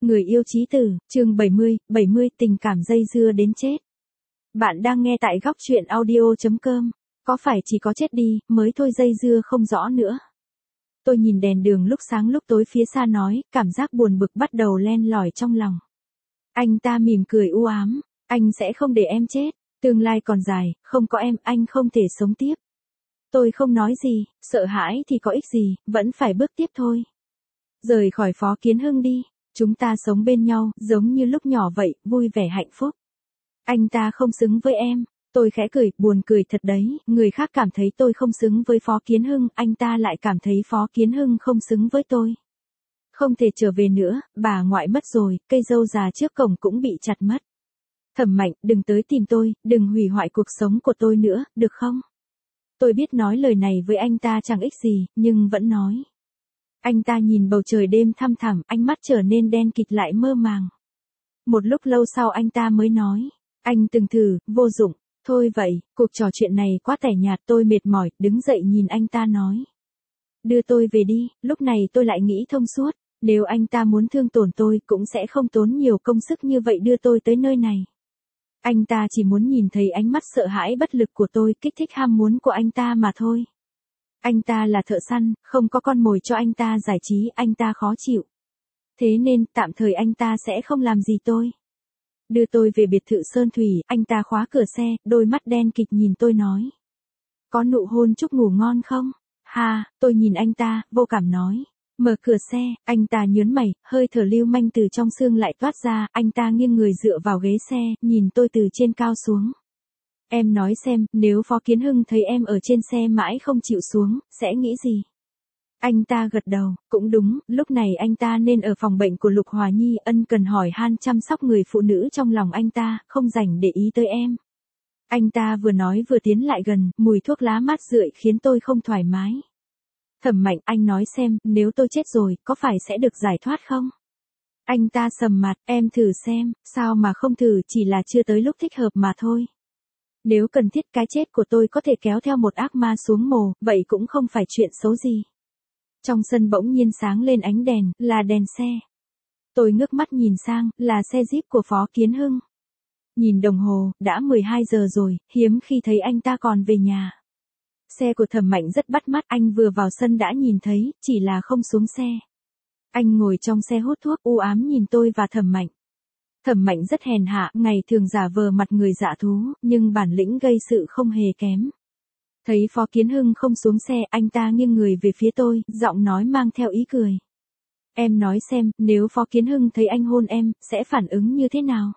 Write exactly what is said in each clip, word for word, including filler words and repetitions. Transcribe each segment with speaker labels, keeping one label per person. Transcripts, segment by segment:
Speaker 1: Người yêu chí tử, chương bảy mươi, bảy mươi tình cảm dây dưa đến chết. Bạn đang nghe tại góc truyện audio.com. Có phải chỉ có chết đi, mới thôi dây dưa không rõ nữa. Tôi nhìn đèn đường lúc sáng lúc tối phía xa nói, cảm giác buồn bực bắt đầu len lỏi trong lòng. Anh ta mỉm cười u ám, anh sẽ không để em chết, tương lai còn dài, không có em, anh không thể sống tiếp. Tôi không nói gì, sợ hãi thì có ích gì, vẫn phải bước tiếp thôi. Rời khỏi Phó Kiến Hưng đi. Chúng ta sống bên nhau, giống như lúc nhỏ vậy, vui vẻ hạnh phúc. Anh ta không xứng với em. Tôi khẽ cười, buồn cười thật đấy, người khác cảm thấy tôi không xứng với Phó Kiến Hưng, anh ta lại cảm thấy Phó Kiến Hưng không xứng với tôi. Không thể trở về nữa, bà ngoại mất rồi, cây dâu già trước cổng cũng bị chặt mất. Thẩm Mạnh, đừng tới tìm tôi, đừng hủy hoại cuộc sống của tôi nữa, được không? Tôi biết nói lời này với anh ta chẳng ích gì, nhưng vẫn nói. Anh ta nhìn bầu trời đêm thăm thẳm, ánh mắt trở nên đen kịt lại mơ màng. Một lúc lâu sau anh ta mới nói, anh từng thử, vô dụng, thôi vậy, cuộc trò chuyện này quá tẻ nhạt, tôi mệt mỏi, đứng dậy nhìn anh ta nói. Đưa tôi về đi, lúc này tôi lại nghĩ thông suốt, nếu anh ta muốn thương tổn tôi cũng sẽ không tốn nhiều công sức như vậy đưa tôi tới nơi này. Anh ta chỉ muốn nhìn thấy ánh mắt sợ hãi bất lực của tôi, kích thích ham muốn của anh ta mà thôi. Anh ta là thợ săn, không có con mồi cho anh ta giải trí, anh ta khó chịu. Thế nên, tạm thời anh ta sẽ không làm gì tôi. Đưa tôi về biệt thự Sơn Thủy, anh ta khóa cửa xe, đôi mắt đen kịt nhìn tôi nói. Có nụ hôn chúc ngủ ngon không? Ha, tôi nhìn anh ta, vô cảm nói. Mở cửa xe, anh ta nhớn mày, hơi thở lưu manh từ trong xương lại toát ra, anh ta nghiêng người dựa vào ghế xe, nhìn tôi từ trên cao xuống. Em nói xem, nếu Phó Kiến Hưng thấy em ở trên xe mãi không chịu xuống, sẽ nghĩ gì? Anh ta gật đầu, cũng đúng, lúc này anh ta nên ở phòng bệnh của Lục Hòa Nhi, ân cần hỏi han chăm sóc người phụ nữ trong lòng anh ta, không rảnh để ý tới em. Anh ta vừa nói vừa tiến lại gần, mùi thuốc lá mát rượi khiến tôi không thoải mái. Thẩm Mạnh, anh nói xem, nếu tôi chết rồi, có phải sẽ được giải thoát không? Anh ta sầm mặt, em thử xem, sao mà không thử, chỉ là chưa tới lúc thích hợp mà thôi. Nếu cần thiết cái chết của tôi có thể kéo theo một ác ma xuống mồ, vậy cũng không phải chuyện xấu gì. Trong sân bỗng nhiên sáng lên ánh đèn, là đèn xe. Tôi ngước mắt nhìn sang, là xe Jeep của Phó Kiến Hưng. Nhìn đồng hồ, đã mười hai giờ rồi, hiếm khi thấy anh ta còn về nhà. Xe của Thẩm Mạnh rất bắt mắt, anh vừa vào sân đã nhìn thấy, chỉ là không xuống xe. Anh ngồi trong xe hút thuốc u ám nhìn tôi và Thẩm Mạnh. Thẩm Mạnh rất hèn hạ, ngày thường giả vờ mặt người dạ thú, nhưng bản lĩnh gây sự không hề kém. Thấy Phó Kiến Hưng không xuống xe, anh ta nghiêng người về phía tôi, giọng nói mang theo ý cười. Em nói xem, nếu Phó Kiến Hưng thấy anh hôn em, sẽ phản ứng như thế nào?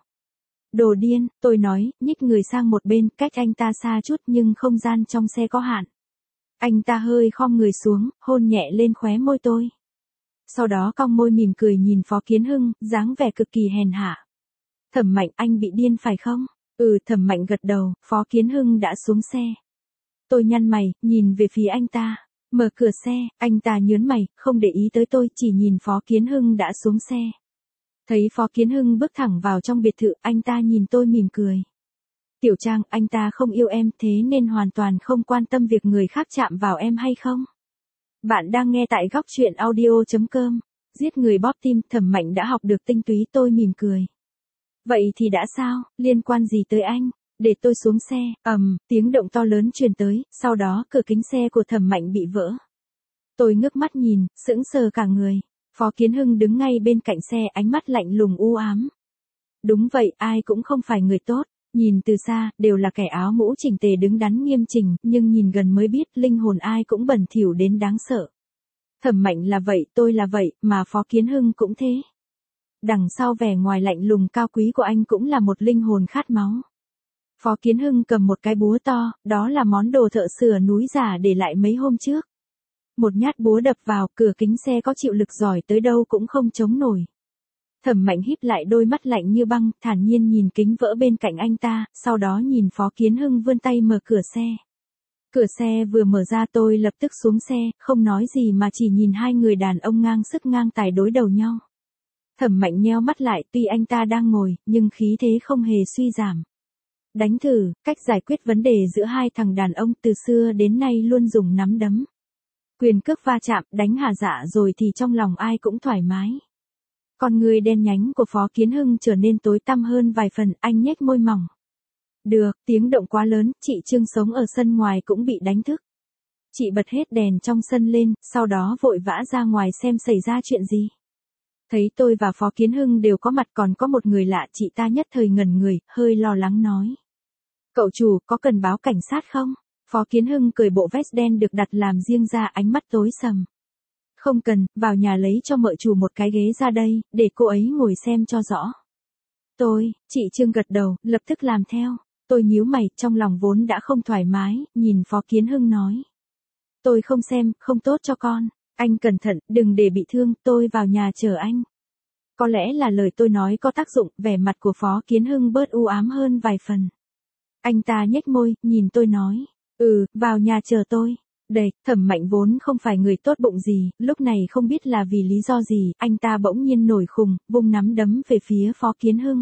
Speaker 1: Đồ điên, tôi nói, nhích người sang một bên, cách anh ta xa chút nhưng không gian trong xe có hạn. Anh ta hơi khom người xuống, hôn nhẹ lên khóe môi tôi. Sau đó cong môi mỉm cười nhìn Phó Kiến Hưng, dáng vẻ cực kỳ hèn hạ. Thẩm Mạnh, anh bị điên phải không? Ừ, Thẩm Mạnh gật đầu, Phó Kiến Hưng đã xuống xe. Tôi nhăn mày, nhìn về phía anh ta. Mở cửa xe, anh ta nhớn mày, không để ý tới tôi, chỉ nhìn Phó Kiến Hưng đã xuống xe. Thấy Phó Kiến Hưng bước thẳng vào trong biệt thự, anh ta nhìn tôi mỉm cười. Tiểu Trang, anh ta không yêu em, thế nên hoàn toàn không quan tâm việc người khác chạm vào em hay không? Bạn đang nghe tại góc truyện audio.com. Giết người bóp tim, Thẩm Mạnh đã học được tinh túy, tôi mỉm cười. Vậy thì đã sao, liên quan gì tới anh? Để tôi xuống xe, ầm, um, tiếng động to lớn truyền tới, sau đó cửa kính xe của Thẩm Mạnh bị vỡ. Tôi ngước mắt nhìn, sững sờ cả người. Phó Kiến Hưng đứng ngay bên cạnh xe, ánh mắt lạnh lùng u ám. Đúng vậy, ai cũng không phải người tốt, nhìn từ xa, đều là kẻ áo mũ chỉnh tề đứng đắn nghiêm chỉnh, nhưng nhìn gần mới biết, linh hồn ai cũng bẩn thỉu đến đáng sợ. Thẩm Mạnh là vậy, tôi là vậy, mà Phó Kiến Hưng cũng thế. Đằng sau vẻ ngoài lạnh lùng cao quý của anh cũng là một linh hồn khát máu. Phó Kiến Hưng cầm một cái búa to, đó là món đồ thợ sửa núi giả để lại mấy hôm trước. Một nhát búa đập vào, cửa kính xe có chịu lực giỏi tới đâu cũng không chống nổi. Thẩm Mạnh híp lại đôi mắt lạnh như băng, thản nhiên nhìn kính vỡ bên cạnh anh ta, sau đó nhìn Phó Kiến Hưng vươn tay mở cửa xe. Cửa xe vừa mở ra tôi lập tức xuống xe, không nói gì mà chỉ nhìn hai người đàn ông ngang sức ngang tài đối đầu nhau. Thẩm Mạnh nheo mắt lại, tuy anh ta đang ngồi, nhưng khí thế không hề suy giảm. Đánh thử, cách giải quyết vấn đề giữa hai thằng đàn ông từ xưa đến nay luôn dùng nắm đấm. Quyền cước va chạm, đánh hà dạ rồi thì trong lòng ai cũng thoải mái. Con người đen nhánh của Phó Kiến Hưng trở nên tối tăm hơn vài phần, anh nhếch môi mỏng. Được, tiếng động quá lớn, chị Trương sống ở sân ngoài cũng bị đánh thức. Chị bật hết đèn trong sân lên, sau đó vội vã ra ngoài xem xảy ra chuyện gì. Thấy tôi và Phó Kiến Hưng đều có mặt, còn có một người lạ, chị ta nhất thời ngẩn người, hơi lo lắng nói. Cậu chủ, có cần báo cảnh sát không? Phó Kiến Hưng cởi bộ vest đen được đặt làm riêng ra, ánh mắt tối sầm. Không cần, vào nhà lấy cho mợ chủ một cái ghế ra đây, để cô ấy ngồi xem cho rõ. Tôi, chị Trương gật đầu, lập tức làm theo. Tôi nhíu mày, trong lòng vốn đã không thoải mái, nhìn Phó Kiến Hưng nói. Tôi không xem, không tốt cho con. Anh cẩn thận, đừng để bị thương, tôi vào nhà chờ anh. Có lẽ là lời tôi nói có tác dụng, vẻ mặt của Phó Kiến Hưng bớt u ám hơn vài phần. Anh ta nhếch môi, nhìn tôi nói. Ừ, vào nhà chờ tôi. Đây, Thẩm Mạnh vốn không phải người tốt bụng gì, lúc này không biết là vì lý do gì, anh ta bỗng nhiên nổi khùng, vung nắm đấm về phía Phó Kiến Hưng.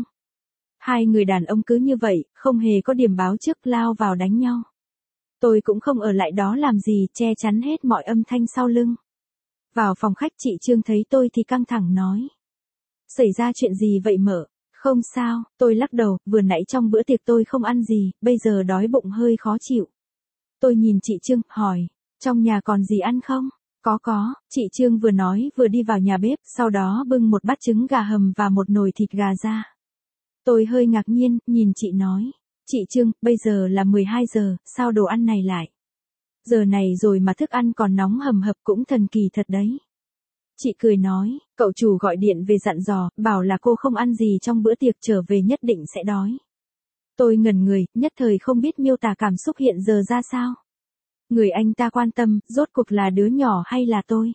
Speaker 1: Hai người đàn ông cứ như vậy, không hề có điểm báo trước, lao vào đánh nhau. Tôi cũng không ở lại đó làm gì, che chắn hết mọi âm thanh sau lưng. Vào phòng khách, chị Trương thấy tôi thì căng thẳng nói. Xảy ra chuyện gì vậy mợ? Không sao, tôi lắc đầu, vừa nãy trong bữa tiệc tôi không ăn gì, bây giờ đói bụng hơi khó chịu. Tôi nhìn chị Trương, hỏi, trong nhà còn gì ăn không? Có có, chị Trương vừa nói vừa đi vào nhà bếp, sau đó bưng một bát trứng gà hầm và một nồi thịt gà ra. Tôi hơi ngạc nhiên, nhìn chị nói. Chị Trương, bây giờ là mười hai giờ, sao đồ ăn này lại? Giờ này rồi mà thức ăn còn nóng hầm hập, cũng thần kỳ thật đấy. Chị cười nói, cậu chủ gọi điện về dặn dò, bảo là cô không ăn gì trong bữa tiệc, trở về nhất định sẽ đói. Tôi ngẩn người, nhất thời không biết miêu tả cảm xúc hiện giờ ra sao. Người anh ta quan tâm, rốt cuộc là đứa nhỏ hay là tôi?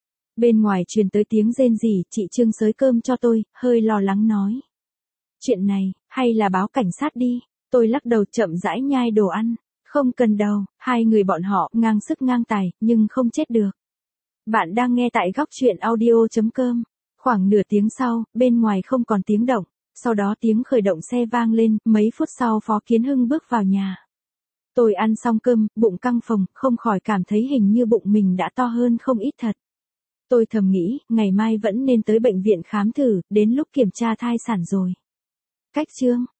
Speaker 1: Bên ngoài truyền tới tiếng rên rỉ, chị Trương xới cơm cho tôi, hơi lo lắng nói. Chuyện này, hay là báo cảnh sát đi? Tôi lắc đầu, chậm rãi nhai đồ ăn. Không cần đâu, hai người bọn họ ngang sức ngang tài, nhưng không chết được. Bạn đang nghe tại góc truyện audio chấm com. Khoảng nửa tiếng sau, bên ngoài không còn tiếng động. Sau đó tiếng khởi động xe vang lên, mấy phút sau Phó Kiến Hưng bước vào nhà. Tôi ăn xong cơm, bụng căng phồng, không khỏi cảm thấy hình như bụng mình đã to hơn không ít thật. Tôi thầm nghĩ, ngày mai vẫn nên tới bệnh viện khám thử, đến lúc kiểm tra thai sản rồi. Cách Trương.